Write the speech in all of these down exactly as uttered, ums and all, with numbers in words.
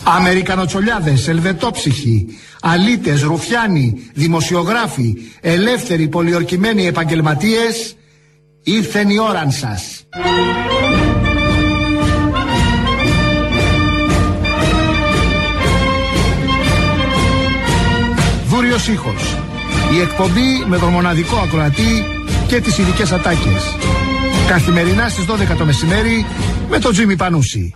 Αμερικανοτσολιάδες, ελβετόψυχοι, αλήτες, ρουφιάνοι, δημοσιογράφοι, ελεύθεροι, πολιορκημένοι επαγγελματίες, ήρθεν η ώραν σας. Βούριος ήχος. Η εκπομπή με τον μοναδικό ακροατή και τις ειδικές ατάκες. Καθημερινά στις δώδεκα το μεσημέρι με τον Τζίμι Πανούση.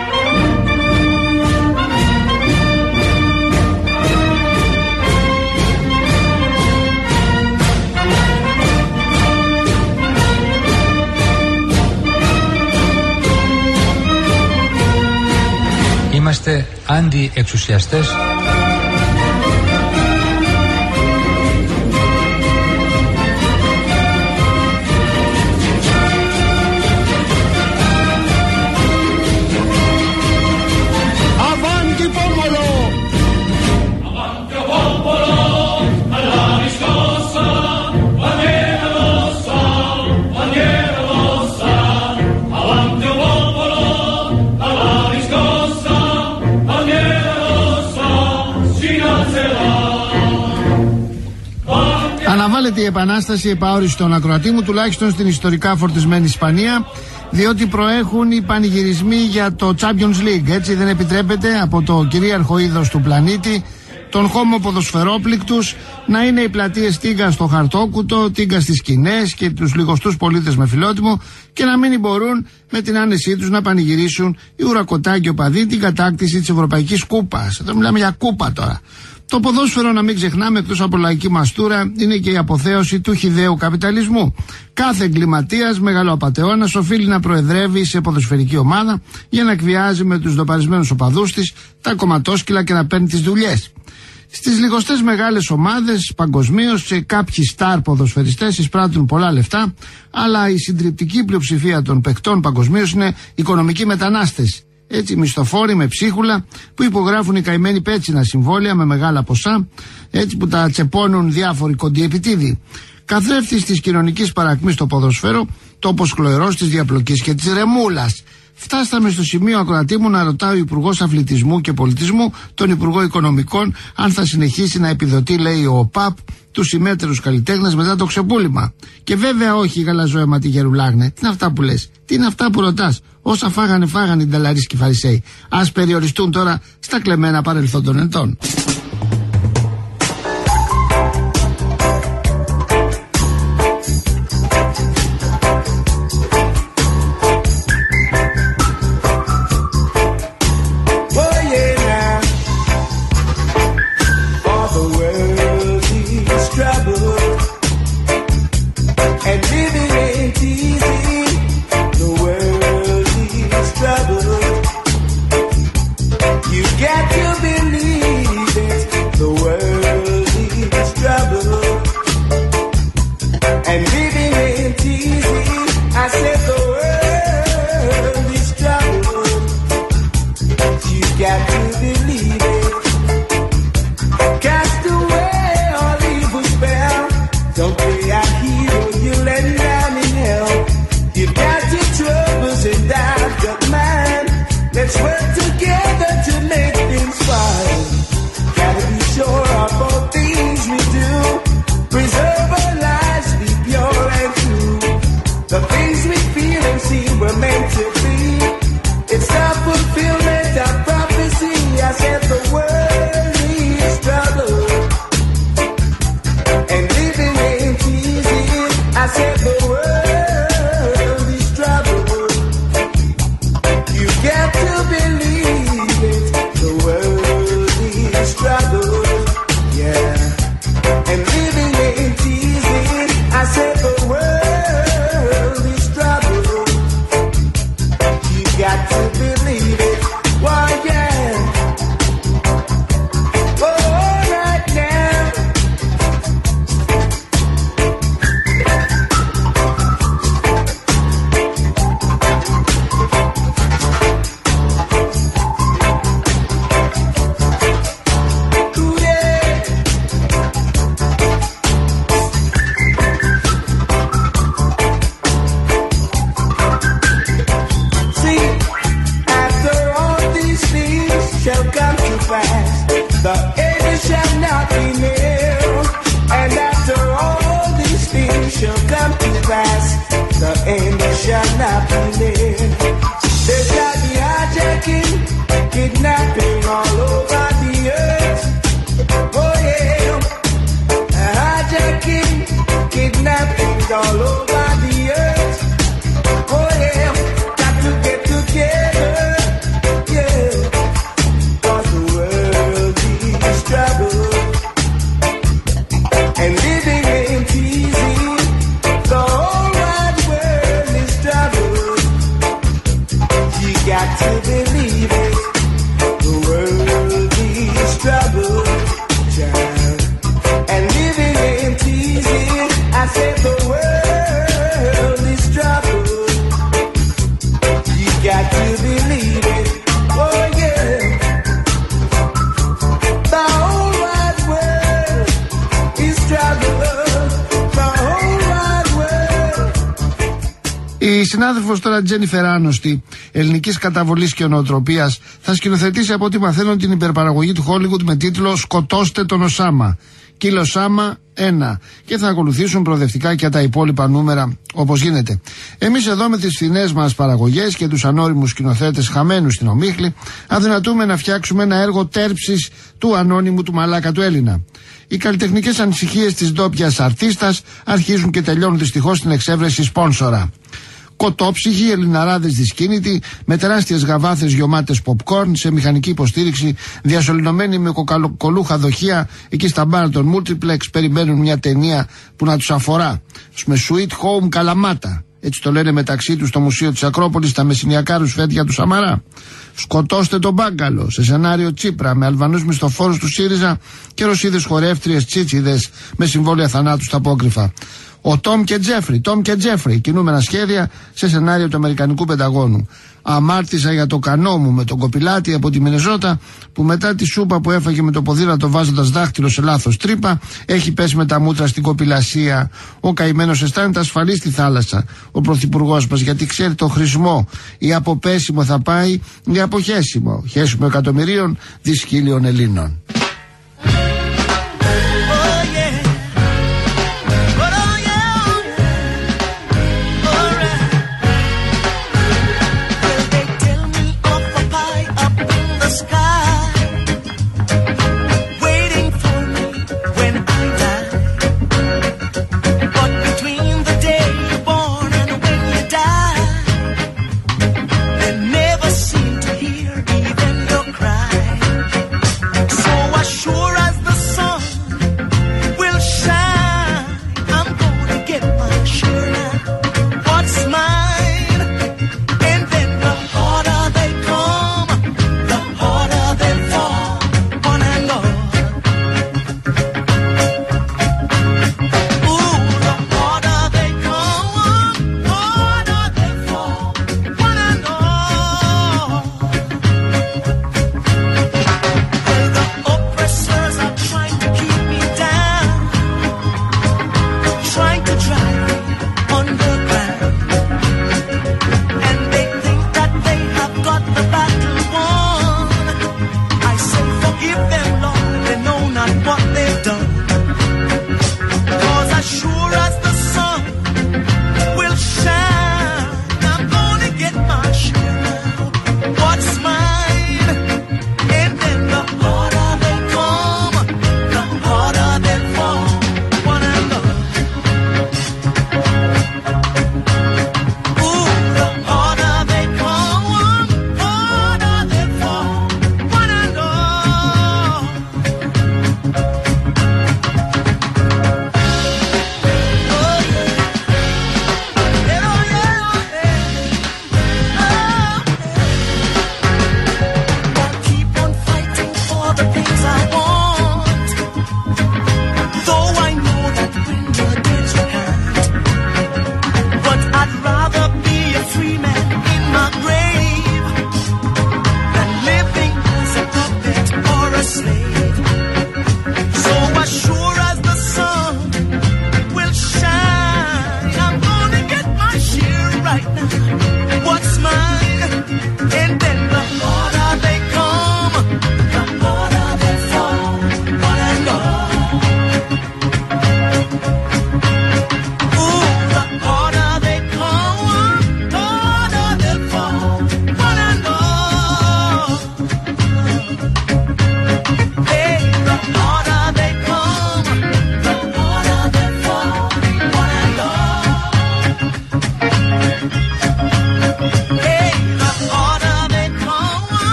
Είμαστε αντιεξουσιαστές. Αναβάλλεται η επανάσταση επαόριστον ακροατή μου, τουλάχιστον στην ιστορικά φορτισμένη Ισπανία, διότι προέχουν οι πανηγυρισμοί για το Champions League. Έτσι δεν επιτρέπεται από το κυρίαρχο είδος του πλανήτη, τον χώμο ποδοσφαιρόπληκτους, να είναι οι πλατείες τίγκα στο χαρτόκουτο, τίγκα στις σκηνές και τους λιγοστούς πολίτες με φιλότιμο, και να μην μπορούν με την άνεσή τους να πανηγυρίσουν οι ουρακοτάκοι οπαδοί την κατάκτηση της Ευρωπαϊκής Κούπας. Εδώ μιλάμε για κούπα τώρα. Το ποδόσφαιρο, να μην ξεχνάμε, εκτός από λαϊκή μαστούρα, είναι και η αποθέωση του χυδαίου καπιταλισμού. Κάθε εγκληματίας, μεγαλοαπατεώνας, οφείλει να προεδρεύει σε ποδοσφαιρική ομάδα για να εκβιάζει με τους ντοπαρισμένους οπαδούς της τα κομματόσκυλα και να παίρνει τις δουλειές. Στις λιγοστές μεγάλες ομάδες παγκοσμίως, κάποιοι στάρ ποδοσφαιριστές εισπράττουν πολλά λεφτά, αλλά η συντριπτική πλειοψηφία των παικτών παγκοσμίως είναι οικονομικοί μετανάστες. Έτσι, μισθοφόροι με ψίχουλα που υπογράφουν οι καημένοι πέτσινα συμβόλαια με μεγάλα ποσά, έτσι που τα τσεπώνουν διάφοροι κοντιεπιτίδοι. Καθρέφτης της κοινωνικής παρακμής στο ποδοσφαίρο, τόπος χλωερός της διαπλοκής και της ρεμούλας. Φτάσαμε στο σημείο, ακροατή μου, να ρωτάω ο Υπουργός Αθλητισμού και Πολιτισμού τον Υπουργό Οικονομικών αν θα συνεχίσει να επιδοτεί, λέει, ο ΟΠΑΠ τους συμμέτερους καλλιτέχνες μετά το ξεπούλημα. Και βέβαια όχι, γαλαζόαιματη γερουλάγνε. Τι είναι αυτά που λες, τι είναι αυτά που ρωτάς? Όσα φάγανε, φάγανε οι νταλαρίς και οι φαρισαίοι. Ας περιοριστούν τώρα στα κλεμμένα παρελθόν των ετών. Fulfillment of prophecy, I said the world needs trouble. shall come to pass. The end shall not be near. And after all these things shall come to pass, the end shall not be near. There shall be hijacking, kidnapping all over the earth. Oh yeah, hijacking, kidnapping all over the earth. Oh yeah, got to get together, yeah. 'Cause the world is troubled and living ain't easy. The whole wide world is troubled. You got to believe it. The world is troubled, child, and living ain't easy. I said the world is troubled. You got to believe it. Oh yeah. The whole wide world is troubled. The whole wide world. Η συνάδελφος τώρα Τζένιφερ Άνοστη, ελληνικής καταβολής και νοοτροπίας, θα σκηνοθετήσει από ό,τι μαθαίνω την υπερπαραγωγή του Hollywood με τίτλο «Σκοτώστε τον Οσάμα». Κίλο Σάμα ένα. Και θα ακολουθήσουν προοδευτικά και τα υπόλοιπα νούμερα όπως γίνεται. Εμείς εδώ με τις φθηνές μας παραγωγές και τους ανώριμους σκηνοθέτες χαμένους στην ομίχλη αδυνατούμε να φτιάξουμε ένα έργο τέρψης του ανώνυμου του μαλάκα του Έλληνα. Οι καλλιτεχνικές ανησυχίες της ντόπιας αρτίστας αρχίζουν και τελειώνουν δυστυχώς στην εξέβρεση σπόνσορα. Κοτόψυχοι, ελληναράδες δυσκίνητοι, με τεράστιες γαβάθες γεωμάτες popcorn, σε μηχανική υποστήριξη, διασωληνωμένοι με κοκαλοκολούχα δοχεία, εκεί στα μπάρα των multiplex, περιμένουν μια ταινία που να τους αφορά. Με Sweet Home Καλαμάτα. Έτσι το λένε μεταξύ τους στο Μουσείο της Ακρόπολης τα μεσηνιακά ρουσφέτια του Σαμαρά. Σκοτώστε τον Μπάγκαλο, σε σενάριο Τσίπρα, με Αλβανούς μισθοφόρους του ΣΥΡΙΖΑ και Ρωσίδες χορεύτριες τσίτσιδες με συμβόλαια θανάτου στα απόκρυφα. Ο Τόμ και Τζέφρι, Τόμ και Τζέφρι, κινούμενα σχέδια σε σενάριο του Αμερικανικού Πενταγώνου. Αμάρτησα για το κανό μου με τον κοπηλάτη από τη Μινεζότα, που μετά τη σούπα που έφαγε με το ποδήλατο βάζοντας δάχτυλο σε λάθος τρύπα, έχει πέσει με τα μούτρα στην κοπηλασία. Ο καημένος αισθάνεται ασφαλή στη θάλασσα, ο πρωθυπουργός μας, γιατί ξέρει το χρησμό. Ή από πέσιμο θα πάει, ή από χέσιμο. Χέσιμο εκατομμυρίων δυσκύλιων Ελλήνων. So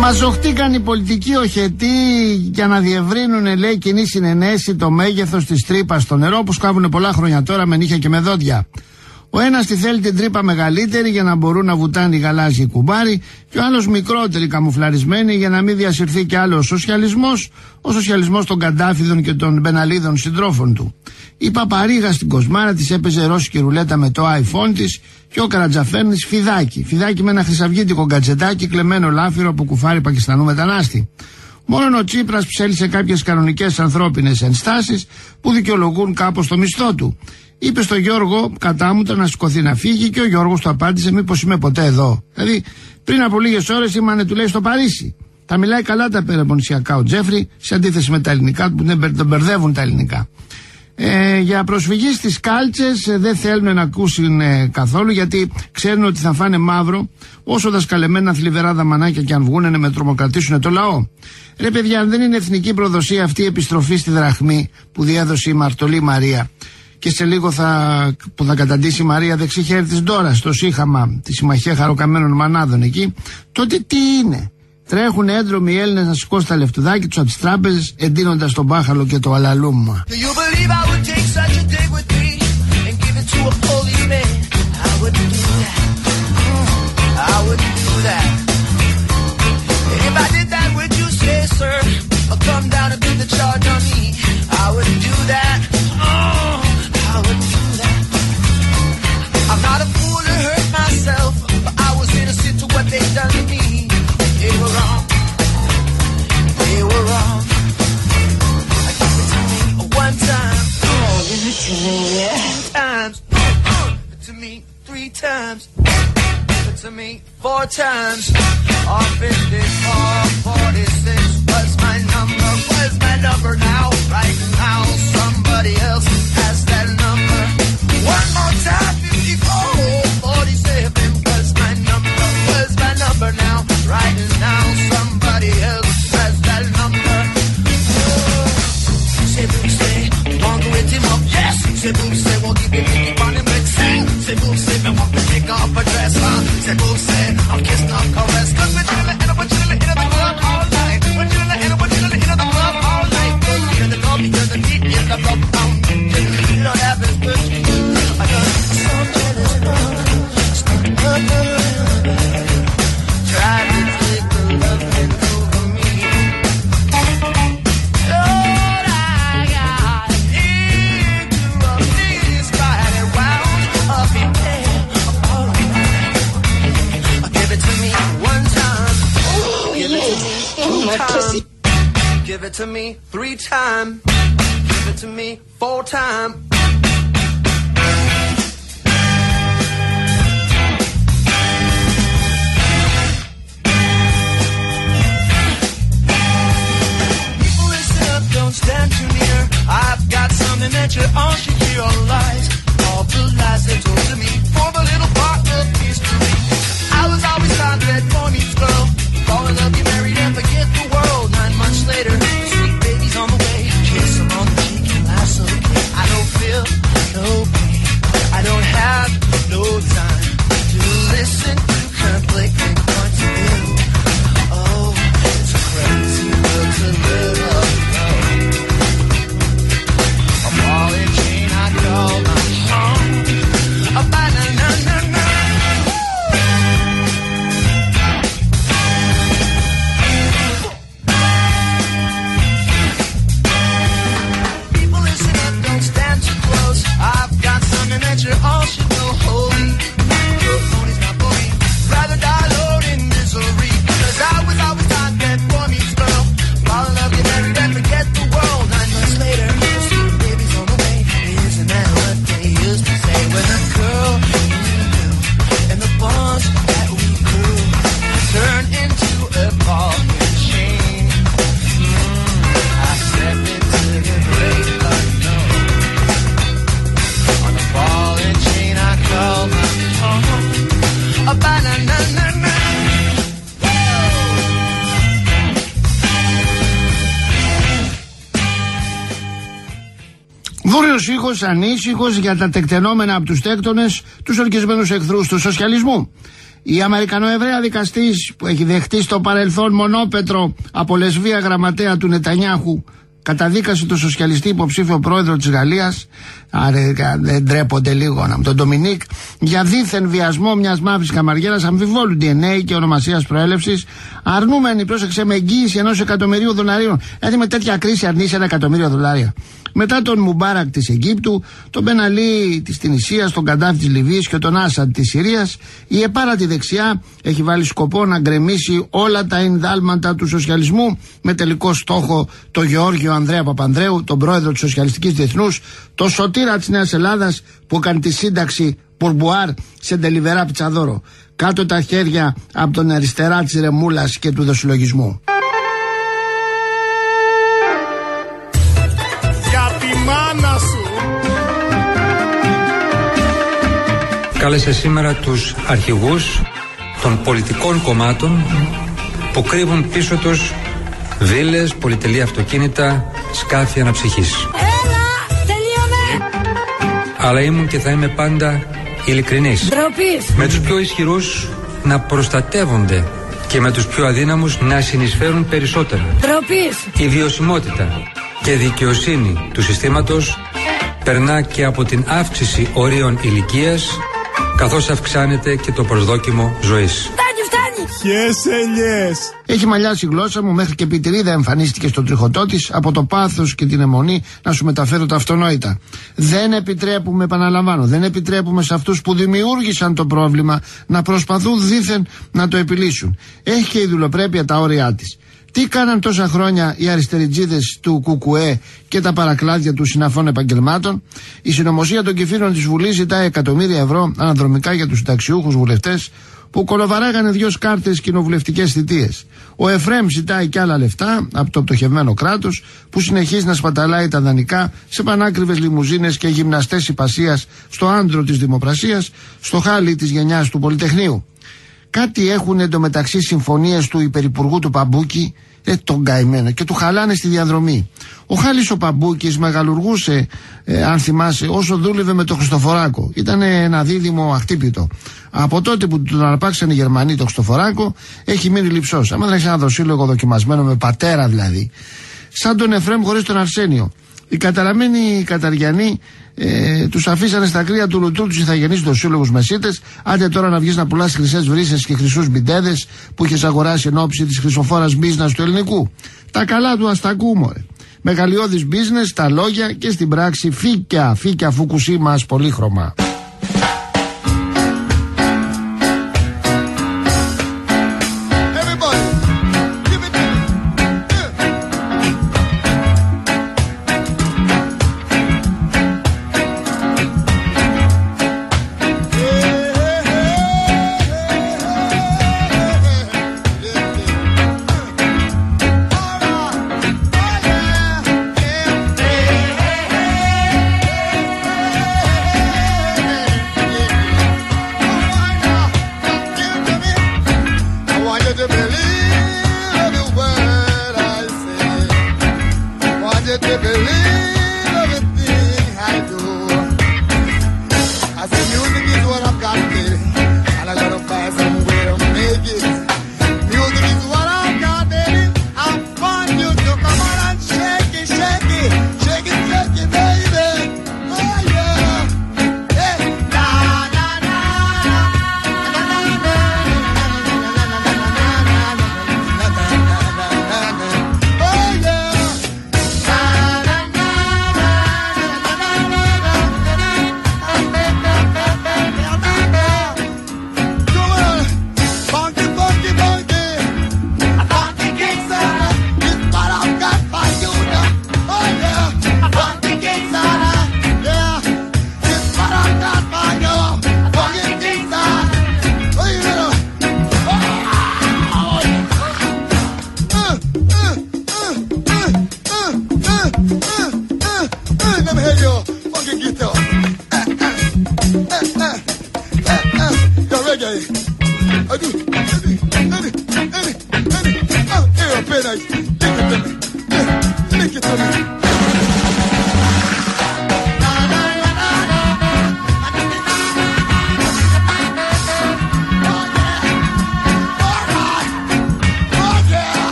Μαζοχτήκαν οι πολιτικοί οχετοί για να διευρύνουν, λέει, κοινή συνενέση το μέγεθος της τρύπας στο νερό που σκάβουν πολλά χρόνια τώρα με νύχια και με δόντια. Ο ένας τη θέλει την τρύπα μεγαλύτερη για να μπορούν να βουτάνε οι γαλάζιοι κουμπάροι και ο άλλος μικρότερη καμουφλαρισμένη για να μην διασυρθεί κι άλλο ο σοσιαλισμός, ο σοσιαλισμός των Καντάφιδων και των Μπεναλίδων συντρόφων του. Η Παπαρίγα στην Κοσμάρα της έπαιζε ρώσικη ρουλέτα με το iPhone της και ο Καρατζαφέρνης φιδάκι, φιδάκι με ένα χρυσαυγίτικο γκατζετάκι κλεμμένο λάφυρο από κουφάρι Πακιστανού μετανάστη. Μόνο ο Τσίπρας ψέλισε κάποιες κανονικές ανθρώπινες ενστάσεις που δικαιολογούν κάπως το μισθό του. Είπε στο Γιώργο κατάμουτρα να σηκωθεί να φύγει και ο Γιώργος του απάντησε μήπως είμαι ποτέ εδώ. Δηλαδή πριν από λίγες ώρες ήμανε, του λέει, στο Παρίσι. Τα μιλάει καλά τα περαπονησιακά ο Τζέφρι σε αντίθεση με τα ελληνικά που τον μπερδεύουν τα ελληνικά. Ε, για προσφυγή στις κάλτσες ε, δεν θέλουν να ακούσουν ε, καθόλου γιατί ξέρουν ότι θα φάνε μαύρο όσο δασκαλεμένα θλιβερά δαμανάκια και αν βγούνε να με τρομοκρατήσουν το λαό. Ρε παιδιά, αν δεν είναι εθνική προδοσία αυτή η επιστροφή στη δραχμή που διέδωσε η Μαρτωλή Μαρία και σε λίγο θα, που θα καταντήσει η Μαρία δεξί χέρι της Ντόρας στο Σύχαμα, τη Συμμαχία Χαροκαμένων Μανάδων εκεί, τότε τι είναι? Τρέχουν έντρομοι οι Έλληνες να σηκώσουν τα λεφτουδάκια τους από τις τράπεζες εντείνοντας τον μπάχαλο και το αλαλούμμα. They were wrong. They were wrong. I give it to me one time. Oh, give it to me two times. Give it to me three times. Give it to me four times. All fifty-four, forty-six was my number. Was my number now? Right now, somebody else has that number. One more time. fifty-four, forty-seven was my number. Was my number now? Right now, somebody else has that number. Oh. Say boom, say, want to hit him up, yes. Say boom, say, won't give him fifty on him like say. Say boom, say, me want to take off a dress, huh? Say boom, say, I'll kiss, not caress. Cause we're chillin' in a, we're chillin' in the club all night. We're chillin' in a, we're chillin' in the club all night. Cause we're in the club because the heat in the club down. You know that is good. I got so jealous, stuck up. Try to take the loving over me. Lord, I got into a this spider wound up in there. All right. Give it to me one time. Give it to me two times. Give it to me three times. Give it to me four times. Stand too near. I've got something that you all should hear. All lies, all the lies they told to me. For the little part of history, I was always taught that boy meets girl. Fall in love, get married, and forget the world. Nine months later, sweet baby's on the way. Kiss her on the cheek and life's okay. I don't feel no pain. I don't have no time to listen to conflicting points of view. Oh, it's a crazy world to live up. Δούριος ήχος, ανήσυχος για τα τεκτενόμενα από τους τέκτονες, τους ορκισμένους εχθρούς του σοσιαλισμού. Η Αμερικανοεβραία δικαστής που έχει δεχτεί στο παρελθόν μονόπετρο από λεσβία γραμματέα του Νετανιάχου καταδίκασε τον σοσιαλιστή υποψήφιο πρόεδρο της Γαλλίας, άρα δεν ντρέπονται λίγο να τον Ντομινίκ, για δίθεν βιασμό μιας μαύρης καμαριέρας αμφιβόλου ντι εν έι και ονομασίας προέλευσης, αρνούμενη, πρόσεξε, με εγγύηση ενός εκατομμυρίου δολαρίων. Δηλαδή με τέτοια κρίση αρνείσαι ένα εκατομμύριο δολάρια. Μετά τον Μουμπάρακ της Αιγύπτου, τον Μπεν Αλί της Τινησίας, τον Καντάφη της Λιβύης και τον Άσαντ της Συρίας, η επάρατη δεξιά έχει βάλει σκοπό να γκρεμίσει όλα τα ενδάλματα του σοσιαλισμού με τελικό στόχο το Γεώργιο Ανδρέα Παπανδρέου, τον πρόεδρο της Σοσιαλιστικής Διεθνούς, το σωτήρα της Νέας Ελλάδας που έκανε τη σύνταξη Πουρμπουάρ σε Ντελιβερά Πιτσαδόρο. Κάτω τα χέρια από τον αριστερά της ρεμούλας και του δοσυλλογισμού. Κάλεσε σήμερα τους αρχηγούς των πολιτικών κομμάτων που κρύβουν πίσω τους βίλες, πολυτελή αυτοκίνητα, σκάφη αναψυχής. Έλα, τελείωνε! Αλλά ήμουν και θα είμαι πάντα ειλικρινής. Ντροπής! Με τους πιο ισχυρούς να προστατεύονται και με τους πιο αδύναμους να συνεισφέρουν περισσότερα. Ντροπής! Η βιωσιμότητα και δικαιοσύνη του συστήματος περνά και από την αύξηση ορίων ηλικίας, καθώς αυξάνεται και το προσδόκιμο ζωής. Φτάνει, φτάνει! Yes, yes. Έχει μαλλιάσει η γλώσσα μου, μέχρι και πιτηρίδα εμφανίστηκε στο τριχωτό της, από το πάθος και την αιμονή να σου μεταφέρω τα αυτονόητα. Δεν επιτρέπουμε, επαναλαμβάνω, δεν επιτρέπουμε σε αυτούς που δημιούργησαν το πρόβλημα να προσπαθούν δήθεν να το επιλύσουν. Έχει και η δουλοπρέπεια τα όρια της. Τι κάναν τόσα χρόνια οι αριστεριτζίδες του Κουκουέ και τα παρακλάδια του συναφών επαγγελμάτων? Η συνωμοσία των κυφύρων της Βουλής ζητάει εκατομμύρια ευρώ αναδρομικά για τους συνταξιούχους βουλευτές που κολοβαράγανε δυο κάρτες κοινοβουλευτικές θητείες. Ο Εφρέμ ζητάει κι άλλα λεφτά από το πτωχευμένο κράτος που συνεχίζει να σπαταλάει τα δανεικά σε πανάκριβες λιμουζίνες και γυμναστές υπασίας στο άντρο της δημοπρασίας, στο χάλι της γενιάς του Πολυτεχνείου. Κάτι έχουν εντωμεταξύ συμφωνίες του υπερυπουργού του Παμπούκη, ε, τον καημένο, και του χαλάνε στη διαδρομή. Ο Χάλης ο Παμπούκης μεγαλουργούσε, ε, αν θυμάσαι, όσο δούλευε με τον Χριστοφοράκο. Ήταν ένα δίδυμο αχτύπητο. Από τότε που τον αρπάξανε οι Γερμανοί τον Χριστοφοράκο, έχει μείνει λειψός. Άμα δεν έχει ένα δοσύλλογο δοκιμασμένο με πατέρα δηλαδή. Σαν τον Εφρέμ χωρίς τον Αρσένιο. Οι καταραμένοι Καταριανοί ε, τους αφήσανε στα κρύα του λουτρού τους ηθαγενείς δοσύλλογους μεσίτες. Άντε τώρα να βγεις να πουλάς χρυσές βρύσες και χρυσούς μπιντέδες που είχες αγοράσει εν ώψη της χρυσοφόρας μπίζνας του ελληνικού. Τα καλά του αστακού, μωρέ. Μεγαλειώδης business, στα λόγια και στην πράξη φύκια, φύκια Φουκουσίμας πολύχρωμα.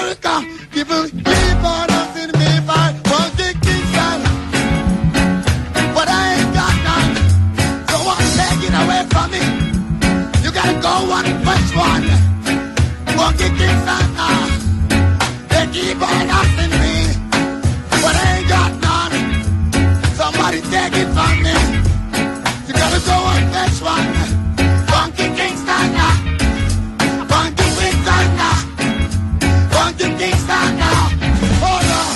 America, people keep on asking me for funky Kingston, but I ain't got none, so I'm taking away from me. You gotta go one first one, funky Kingston. Uh, they keep on asking me, but I ain't got none. Somebody take it from me. You gotta go one first one, funky Kingston. Uh, funky Kingston. Uh, funky Kingston. Uh, hold on.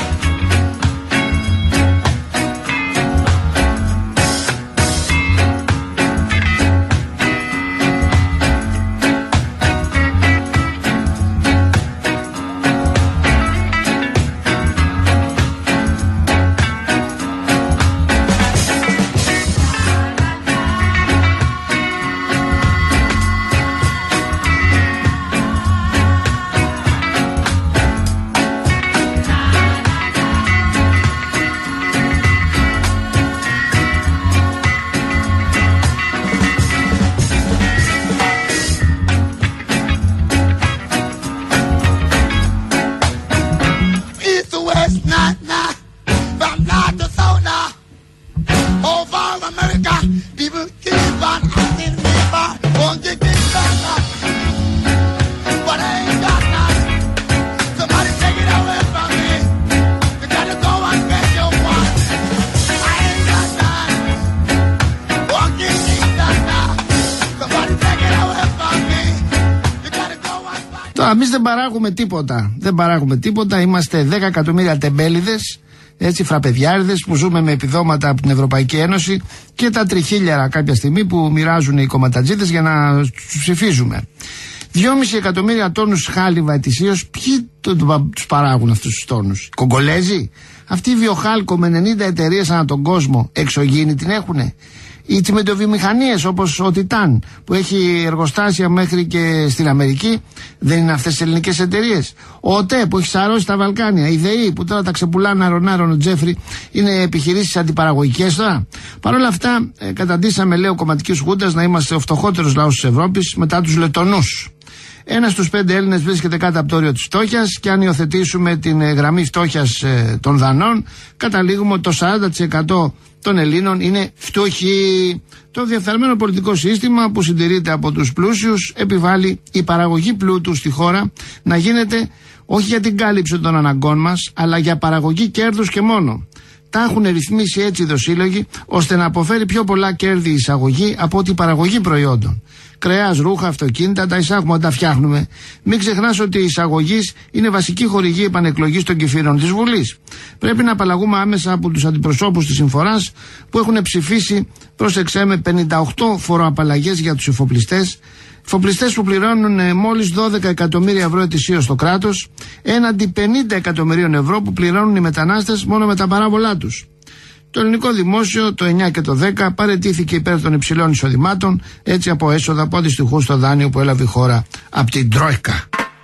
Εμείς δεν παράγουμε τίποτα. Δεν παράγουμε τίποτα. Είμαστε δέκα εκατομμύρια τεμπέληδες, έτσι, φραπεδιάριδες που ζούμε με επιδόματα από την Ευρωπαϊκή Ένωση και τα τριχίλιαρα κάποια στιγμή που μοιράζουν οι κομματατζίδες για να τους ψηφίζουμε. Δυόμισι εκατομμύρια τόνους χάλιβα ετησίως. Ποιοι τους παράγουν αυτούς τους τόνους? Οι Κογκολέζοι? Αυτή η βιοχάλκο με ενενήντα εταιρείες ανά τον κόσμο εξωγήινη την έχουνε? Οι τσιμεντοβιομηχανίες όπως ο Τιτάν που έχει εργοστάσια μέχρι και στην Αμερική, δεν είναι αυτές τις ελληνικές εταιρείες? Ο ΟΤΕ που έχει σαρώσει τα Βαλκάνια, η ΔΕΗ που τώρα τα ξεπουλάνε αρωνάρων ο Τζέφρι, είναι επιχειρήσεις αντιπαραγωγικές τώρα? Παρ' όλα αυτά ε, καταντήσαμε, λέει ο κομματικής Χούντας, να είμαστε ο φτωχότερος λαός της Ευρώπης μετά τους Λετονούς. Ένας στους πέντε Έλληνες βρίσκεται κάτω από το όριο της φτώχειας και αν υιοθετήσουμε την ε, γραμμή φτώχειας ε, των Δανών, καταλήγουμε ότι το σαράντα τοις εκατό των Ελλήνων είναι φτωχοί. Το διεφθαρμένο πολιτικό σύστημα που συντηρείται από τους πλούσιους επιβάλλει η παραγωγή πλούτου στη χώρα να γίνεται όχι για την κάλυψη των αναγκών μας, αλλά για παραγωγή κέρδους και μόνο. Τα έχουν ρυθμίσει έτσι οι δοσύλλογοι, ώστε να αποφέρει πιο πολλά κέρδη η εισαγωγή από την παραγωγή προϊόντων. Κρέας, ρούχα, αυτοκίνητα, τα εισάγουμε, τα φτιάχνουμε. Μην ξεχνάς ότι η εισαγωγή είναι βασική χορηγή επανεκλογής των κυφύρων της Βουλής. Πρέπει να απαλλαγούμε άμεσα από τους αντιπροσώπους της συμφοράς που έχουν ψηφίσει, πρόσεξέ με, πενήντα οκτώ φοροαπαλλαγές για τους εφοπλιστές. Εφοπλιστές που πληρώνουν μόλις δώδεκα εκατομμύρια ευρώ ετησίως στο κράτος, έναντι πενήντα εκατομμυρίων ευρώ που πληρώνουν οι μετανάστες μόνο με τα παράβολά τους. Το ελληνικό δημόσιο το εννιά και το δέκα παραιτήθηκε υπέρ των υψηλών εισοδημάτων, έτσι από έσοδα που αντιστοιχούν στο δάνειο που έλαβε η χώρα από την Τρόικα.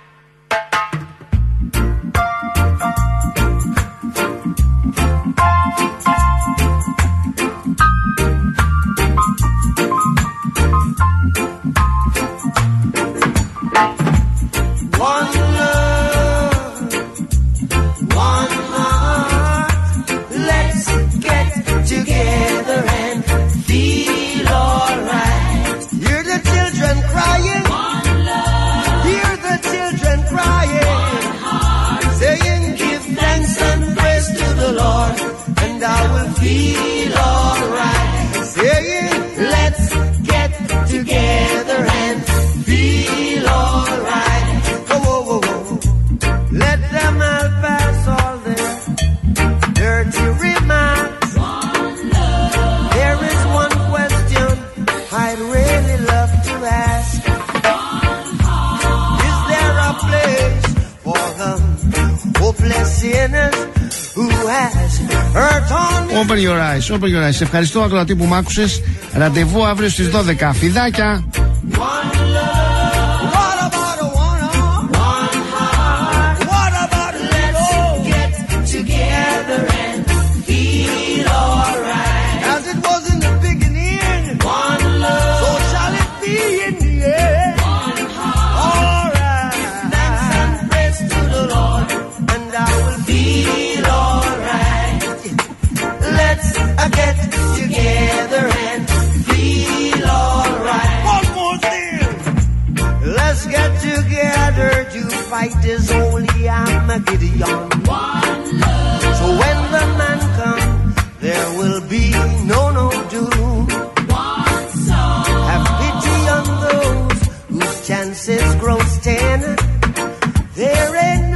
Feel alright, saying let's get together and feel alright. Whoa, whoa, whoa, whoa. Let them all pass all their dirty remarks. One love. There is one question I'd really love to ask. One heart. Is there a place for the hopeless sinners who has hurt on? Open your eyes, open your eyes. Ευχαριστώ ακροατή που μ' άκουσες. Ραντεβού αύριο στις δώδεκα. Φιδάκια! urge you fight is holy Armageddon. One love. So when the man comes, there will be no no doom. One soul. Have pity on those whose chances grow ten. There ain't